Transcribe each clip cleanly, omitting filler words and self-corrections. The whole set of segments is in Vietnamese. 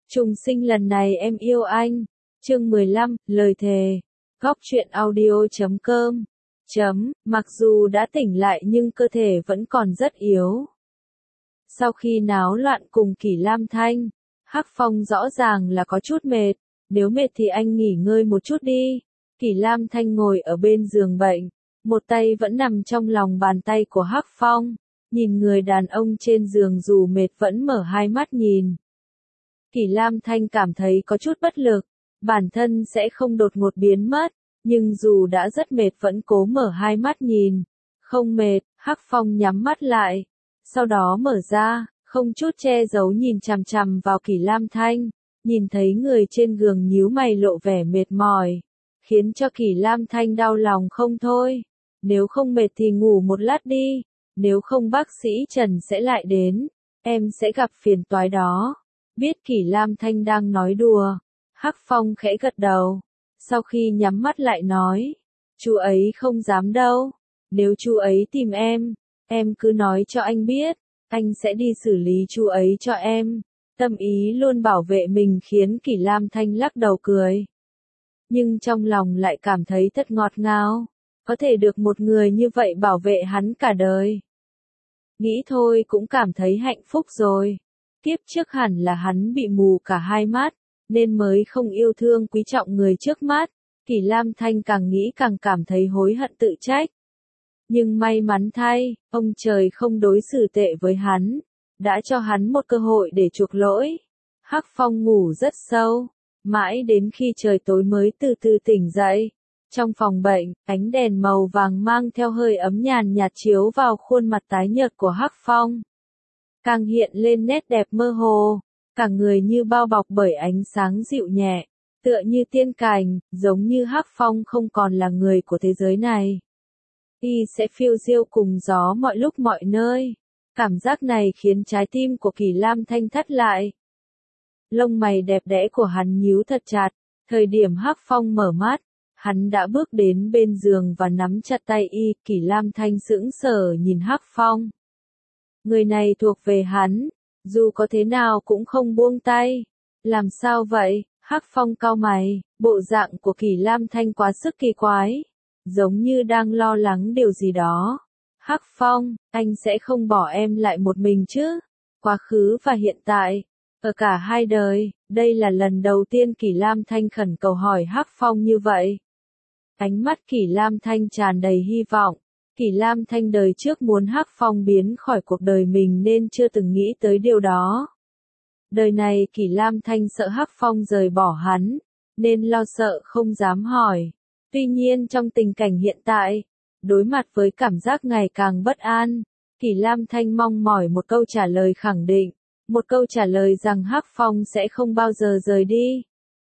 Trùng sinh lần này em yêu anh. Chương 15, lời thề. Góc truyện audio.com. Mặc dù đã tỉnh lại nhưng cơ thể vẫn còn rất yếu. Sau khi náo loạn cùng Kỷ Lam Thanh, Hắc Phong rõ ràng là có chút mệt. Nếu mệt thì anh nghỉ ngơi một chút đi. Kỷ Lam Thanh ngồi ở bên giường bệnh, một tay vẫn nằm trong lòng bàn tay của Hắc Phong, nhìn người đàn ông trên giường dù mệt vẫn mở hai mắt nhìn. Kỷ Lam Thanh cảm thấy có chút bất lực, bản thân sẽ không đột ngột biến mất, nhưng dù đã rất mệt vẫn cố mở hai mắt nhìn. Không mệt, Hắc Phong nhắm mắt lại, sau đó mở ra, không chút che giấu nhìn chằm chằm vào Kỷ Lam Thanh, nhìn thấy người trên giường nhíu mày lộ vẻ mệt mỏi, khiến cho Kỷ Lam Thanh đau lòng không thôi. Nếu không mệt thì ngủ một lát đi, nếu không bác sĩ Trần sẽ lại đến, em sẽ gặp phiền toái đó. Biết Kỷ Lam Thanh đang nói đùa, Hắc Phong khẽ gật đầu, sau khi nhắm mắt lại nói, chú ấy không dám đâu, nếu chú ấy tìm em cứ nói cho anh biết, anh sẽ đi xử lý chú ấy cho em. Tâm ý luôn bảo vệ mình khiến Kỷ Lam Thanh lắc đầu cười. Nhưng trong lòng lại cảm thấy thật ngọt ngào, có thể được một người như vậy bảo vệ hắn cả đời. Nghĩ thôi cũng cảm thấy hạnh phúc rồi. Kiếp trước hẳn là hắn bị mù cả hai mắt, nên mới không yêu thương quý trọng người trước mắt. Kỷ Lam Thanh càng nghĩ càng cảm thấy hối hận tự trách. Nhưng may mắn thay, ông trời không đối xử tệ với hắn, đã cho hắn một cơ hội để chuộc lỗi. Hắc Phong ngủ rất sâu, mãi đến khi trời tối mới từ từ tỉnh dậy. Trong phòng bệnh, ánh đèn màu vàng mang theo hơi ấm nhàn nhạt chiếu vào khuôn mặt tái nhợt của Hắc Phong, càng hiện lên nét đẹp mơ hồ, cả người như bao bọc bởi ánh sáng dịu nhẹ, tựa như tiên cảnh, giống như Hắc Phong không còn là người của thế giới này. Y sẽ phiêu diêu cùng gió mọi lúc mọi nơi. Cảm giác này khiến trái tim của Kỷ Lam Thanh thắt lại. Lông mày đẹp đẽ của hắn nhíu thật chặt, thời điểm Hắc Phong mở mắt, hắn đã bước đến bên giường và nắm chặt tay y. Kỷ Lam Thanh sững sờ nhìn Hắc Phong. Người này thuộc về hắn, dù có thế nào cũng không buông tay. Làm sao vậy? Hắc Phong cau mày, bộ dạng của Kỷ Lam Thanh quá sức kỳ quái, giống như đang lo lắng điều gì đó. Hắc Phong, anh sẽ không bỏ em lại một mình chứ? Quá khứ và hiện tại, ở cả hai đời, đây là lần đầu tiên Kỷ Lam Thanh khẩn cầu hỏi Hắc Phong như vậy. Ánh mắt Kỷ Lam Thanh tràn đầy hy vọng. Kỷ Lam Thanh đời trước muốn Hắc Phong biến khỏi cuộc đời mình nên chưa từng nghĩ tới điều đó. Đời này Kỷ Lam Thanh sợ Hắc Phong rời bỏ hắn, nên lo sợ không dám hỏi. Tuy nhiên trong tình cảnh hiện tại, đối mặt với cảm giác ngày càng bất an, Kỷ Lam Thanh mong mỏi một câu trả lời khẳng định, một câu trả lời rằng Hắc Phong sẽ không bao giờ rời đi.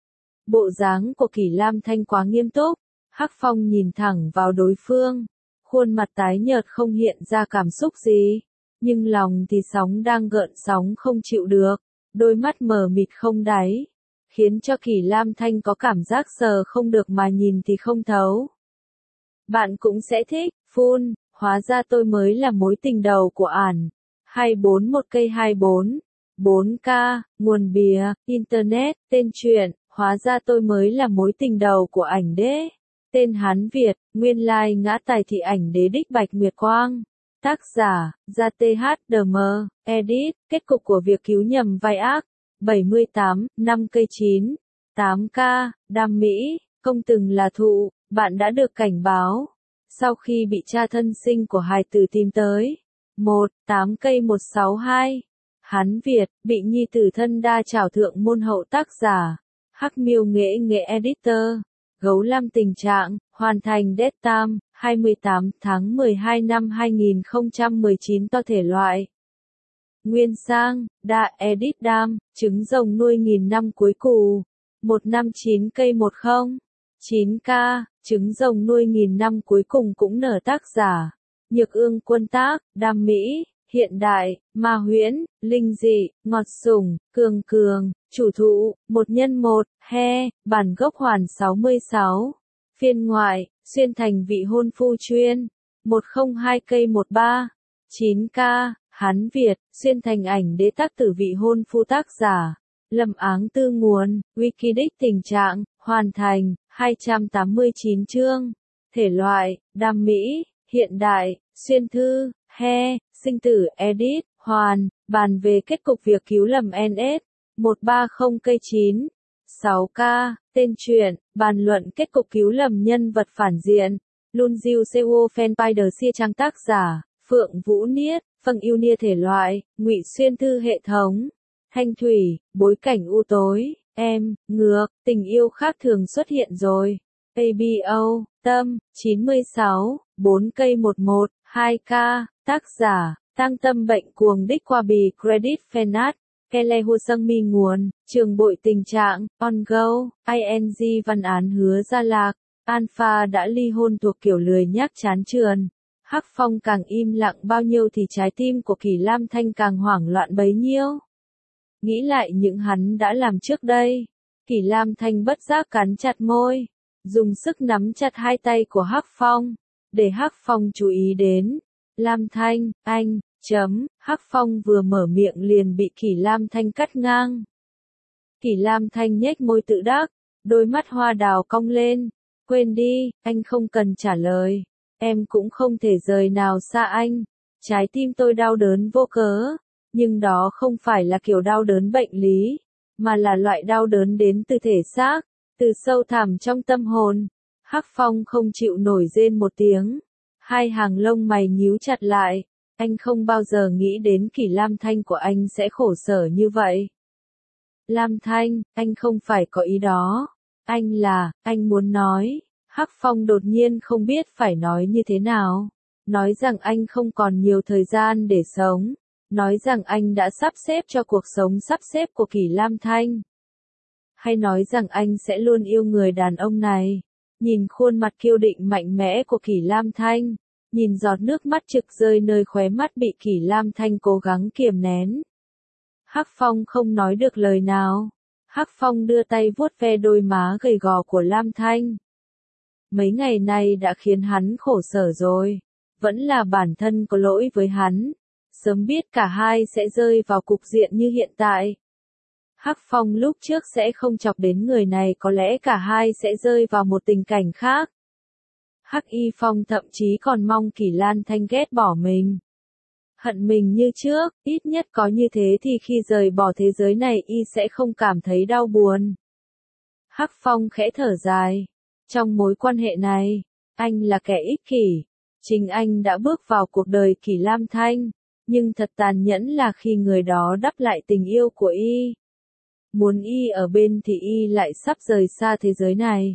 Bộ dáng của Kỷ Lam Thanh quá nghiêm túc, Hắc Phong nhìn thẳng vào đối phương, khuôn mặt tái nhợt không hiện ra cảm xúc gì, nhưng lòng thì sóng đang gợn sóng không chịu được, đôi mắt mờ mịt không đáy, khiến cho Kỷ Lam Thanh có cảm giác sờ không được mà nhìn thì không thấu. Bạn cũng sẽ thích, phun, hóa ra tôi mới là mối tình đầu của ản. 241 cây 24, 4K, nguồn bìa, Internet, tên truyện, hóa ra tôi mới là mối tình đầu của ảnh đế. Tên Hán Việt, nguyên lai ngã tài thị ảnh đế đích Bạch Nguyệt Quang. Tác giả, Gia THDM, edit, kết cục của việc cứu nhầm vai ác. 78, 5 cây 9, 8K, Đam Mỹ, không từng là thụ, bạn đã được cảnh báo. Sau khi bị cha thân sinh của hài tử tìm tới. 8 cây 162. Hán Việt, bị nhi tử thân đa trảo thượng môn hậu. Tác giả, Hắc Miêu nghệ editor. Gấu Lam tình trạng, hoàn thành dead time, 28 tháng 12 năm 2019. To thể loại Nguyên sang, đa edit đam, trứng rồng nuôi nghìn năm cuối cù. 159 cây 10, 9K, trứng rồng nuôi nghìn năm cuối cùng cũng nở. Tác giả, Nhược Ương Quân tác, Đam Mỹ, hiện đại, ma huyễn, linh dị, ngọt sủng, cường cường, chủ thụ, 1x1, bản gốc hoàn 66. Phiên ngoại, xuyên thành vị hôn phu chuyên. 102 cây 13, 9K, Hán Việt, xuyên thành ảnh đế tác tử vị hôn phu. Tác giả, Lâm Áng Tư nguồn, Wikidex tình trạng, hoàn thành, 289 chương. Thể loại, đam mỹ, hiện đại, xuyên thư, he, sinh tử, edit, hoàn, bàn về kết cục việc cứu lầm NS, 130 cây 9. 6K, tên truyện, bàn luận kết cục cứu lầm nhân vật phản diện. Lun Diu Seo Fanpage Sia trang tác giả, Phượng Vũ Niết, phần yêu nia thể loại, ngụy xuyên thư hệ thống. Thanh thủy, bối cảnh u tối, em, ngược, tình yêu khác thường xuất hiện rồi. ABO, tâm, 96, 4 cây 11, 2K, tác giả, tăng tâm bệnh cuồng đích qua bì credit Fanat. Kele Hồ Sâng Mi nguồn, trường bội tình trạng, on go, ing văn án hứa gia lạc, Alpha đã ly hôn thuộc kiểu lười nhác chán chường. Hắc Phong càng im lặng bao nhiêu thì trái tim của Kỳ Lam Thanh càng hoảng loạn bấy nhiêu. Nghĩ lại những hắn đã làm trước đây, Kỳ Lam Thanh bất giác cắn chặt môi, dùng sức nắm chặt hai tay của Hắc Phong, để Hắc Phong chú ý đến. Lam Thanh, anh, Hắc Phong vừa mở miệng liền bị Kỳ Lam Thanh cắt ngang. Kỳ Lam Thanh nhếch môi tự đắc, đôi mắt hoa đào cong lên, quên đi, anh không cần trả lời, em cũng không thể rời nào xa anh, trái tim tôi đau đớn vô cớ, nhưng đó không phải là kiểu đau đớn bệnh lý, mà là loại đau đớn đến từ thể xác, từ sâu thẳm trong tâm hồn. Hắc Phong không chịu nổi rên một tiếng, hai hàng lông mày nhíu chặt lại. Anh không bao giờ nghĩ đến Kỳ Lam Thanh của anh sẽ khổ sở như vậy. Lam Thanh, anh không phải có ý đó. Anh muốn nói. Hắc Phong đột nhiên không biết phải nói như thế nào. Nói rằng anh không còn nhiều thời gian để sống. Nói rằng anh đã sắp xếp cho cuộc sống sắp xếp của Kỳ Lam Thanh. Hay nói rằng anh sẽ luôn yêu người đàn ông này. Nhìn khuôn mặt kiêu định mạnh mẽ của Kỳ Lam Thanh. Nhìn giọt nước mắt trực rơi nơi khóe mắt bị Kỳ Lam Thanh cố gắng kiềm nén. Hắc Phong không nói được lời nào. Hắc Phong đưa tay vuốt ve đôi má gầy gò của Lam Thanh. Mấy ngày nay đã khiến hắn khổ sở rồi. Vẫn là bản thân có lỗi với hắn. Sớm biết cả hai sẽ rơi vào cục diện như hiện tại. Hắc Phong lúc trước sẽ không chọc đến người này, có lẽ cả hai sẽ rơi vào một tình cảnh khác. Hắc Y Phong thậm chí còn mong Kỳ Lam Thanh ghét bỏ mình. Hận mình như trước, ít nhất có như thế thì khi rời bỏ thế giới này y sẽ không cảm thấy đau buồn. Hắc Phong khẽ thở dài. Trong mối quan hệ này, anh là kẻ ích kỷ. Chính anh đã bước vào cuộc đời Kỳ Lam Thanh. Nhưng thật tàn nhẫn là khi người đó đắp lại tình yêu của y. Muốn y ở bên thì y lại sắp rời xa thế giới này.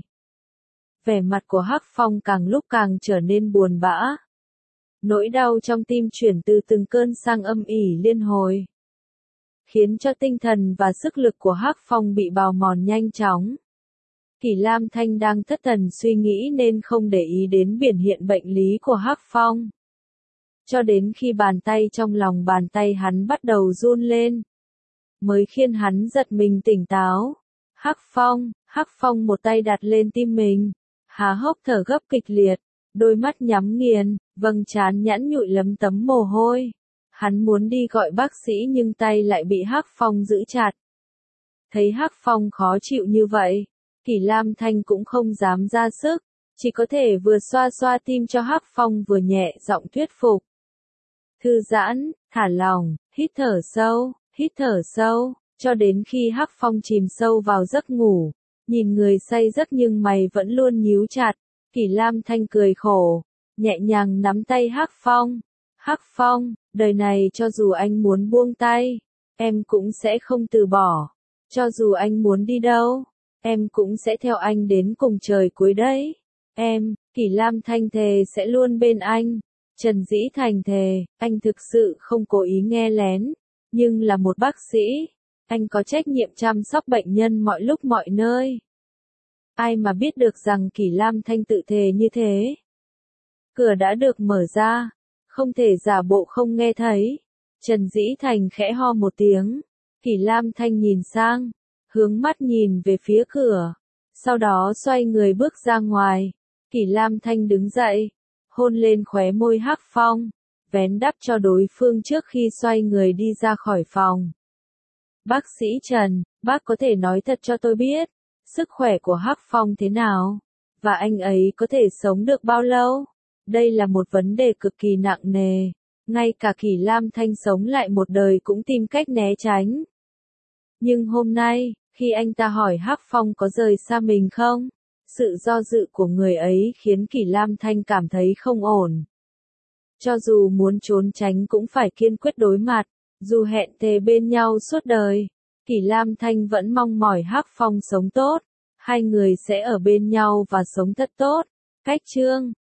Vẻ mặt của Hắc Phong càng lúc càng trở nên buồn bã. Nỗi đau trong tim chuyển từ từng cơn sang âm ỉ liên hồi. Khiến cho tinh thần và sức lực của Hắc Phong bị bào mòn nhanh chóng. Kỳ Lam Thanh đang thất thần suy nghĩ nên không để ý đến biểu hiện bệnh lý của Hắc Phong. Cho đến khi bàn tay trong lòng bàn tay hắn bắt đầu run lên. Mới khiến hắn giật mình tỉnh táo. Hắc Phong một tay đặt lên tim mình. Há hốc thở gấp kịch liệt, đôi mắt nhắm nghiền, vầng trán nhẵn nhụi lấm tấm mồ hôi. Hắn muốn đi gọi bác sĩ nhưng tay lại bị Hắc Phong giữ chặt. Thấy Hắc Phong khó chịu như vậy, Kỳ Lam Thanh cũng không dám ra sức, chỉ có thể vừa xoa xoa tim cho Hắc Phong vừa nhẹ giọng thuyết phục. Thư giãn, thả lỏng, hít thở sâu, cho đến khi Hắc Phong chìm sâu vào giấc ngủ. Nhìn người say giấc nhưng mày vẫn luôn nhíu chặt, Kỳ Lam Thanh cười khổ, nhẹ nhàng nắm tay Hắc Phong. Hắc Phong, đời này cho dù anh muốn buông tay, em cũng sẽ không từ bỏ. Cho dù anh muốn đi đâu, em cũng sẽ theo anh đến cùng trời cuối đấy. Em, Kỳ Lam Thanh thề sẽ luôn bên anh. Trần Dĩ Thành thề, anh thực sự không cố ý nghe lén, nhưng là một bác sĩ. Anh có trách nhiệm chăm sóc bệnh nhân mọi lúc mọi nơi. Ai mà biết được rằng Kỳ Lam Thanh tự thề như thế. Cửa đã được mở ra, không thể giả bộ không nghe thấy. Trần Dĩ Thành khẽ ho một tiếng. Kỳ Lam Thanh nhìn sang, hướng mắt nhìn về phía cửa. Sau đó xoay người bước ra ngoài. Kỳ Lam Thanh đứng dậy, hôn lên khóe môi Hắc Phong, vén đắp cho đối phương trước khi xoay người đi ra khỏi phòng. Bác sĩ Trần, bác có thể nói thật cho tôi biết, sức khỏe của Hắc Phong thế nào? Và anh ấy có thể sống được bao lâu? Đây là một vấn đề cực kỳ nặng nề. Ngay cả Kỷ Lam Thanh sống lại một đời cũng tìm cách né tránh. Nhưng hôm nay, khi anh ta hỏi Hắc Phong có rời xa mình không? Sự do dự của người ấy khiến Kỷ Lam Thanh cảm thấy không ổn. Cho dù muốn trốn tránh cũng phải kiên quyết đối mặt, dù hẹn thề bên nhau suốt đời. Kỷ Lam Thanh vẫn mong mỏi Hắc Phong sống tốt, hai người sẽ ở bên nhau và sống thật tốt. Cách chương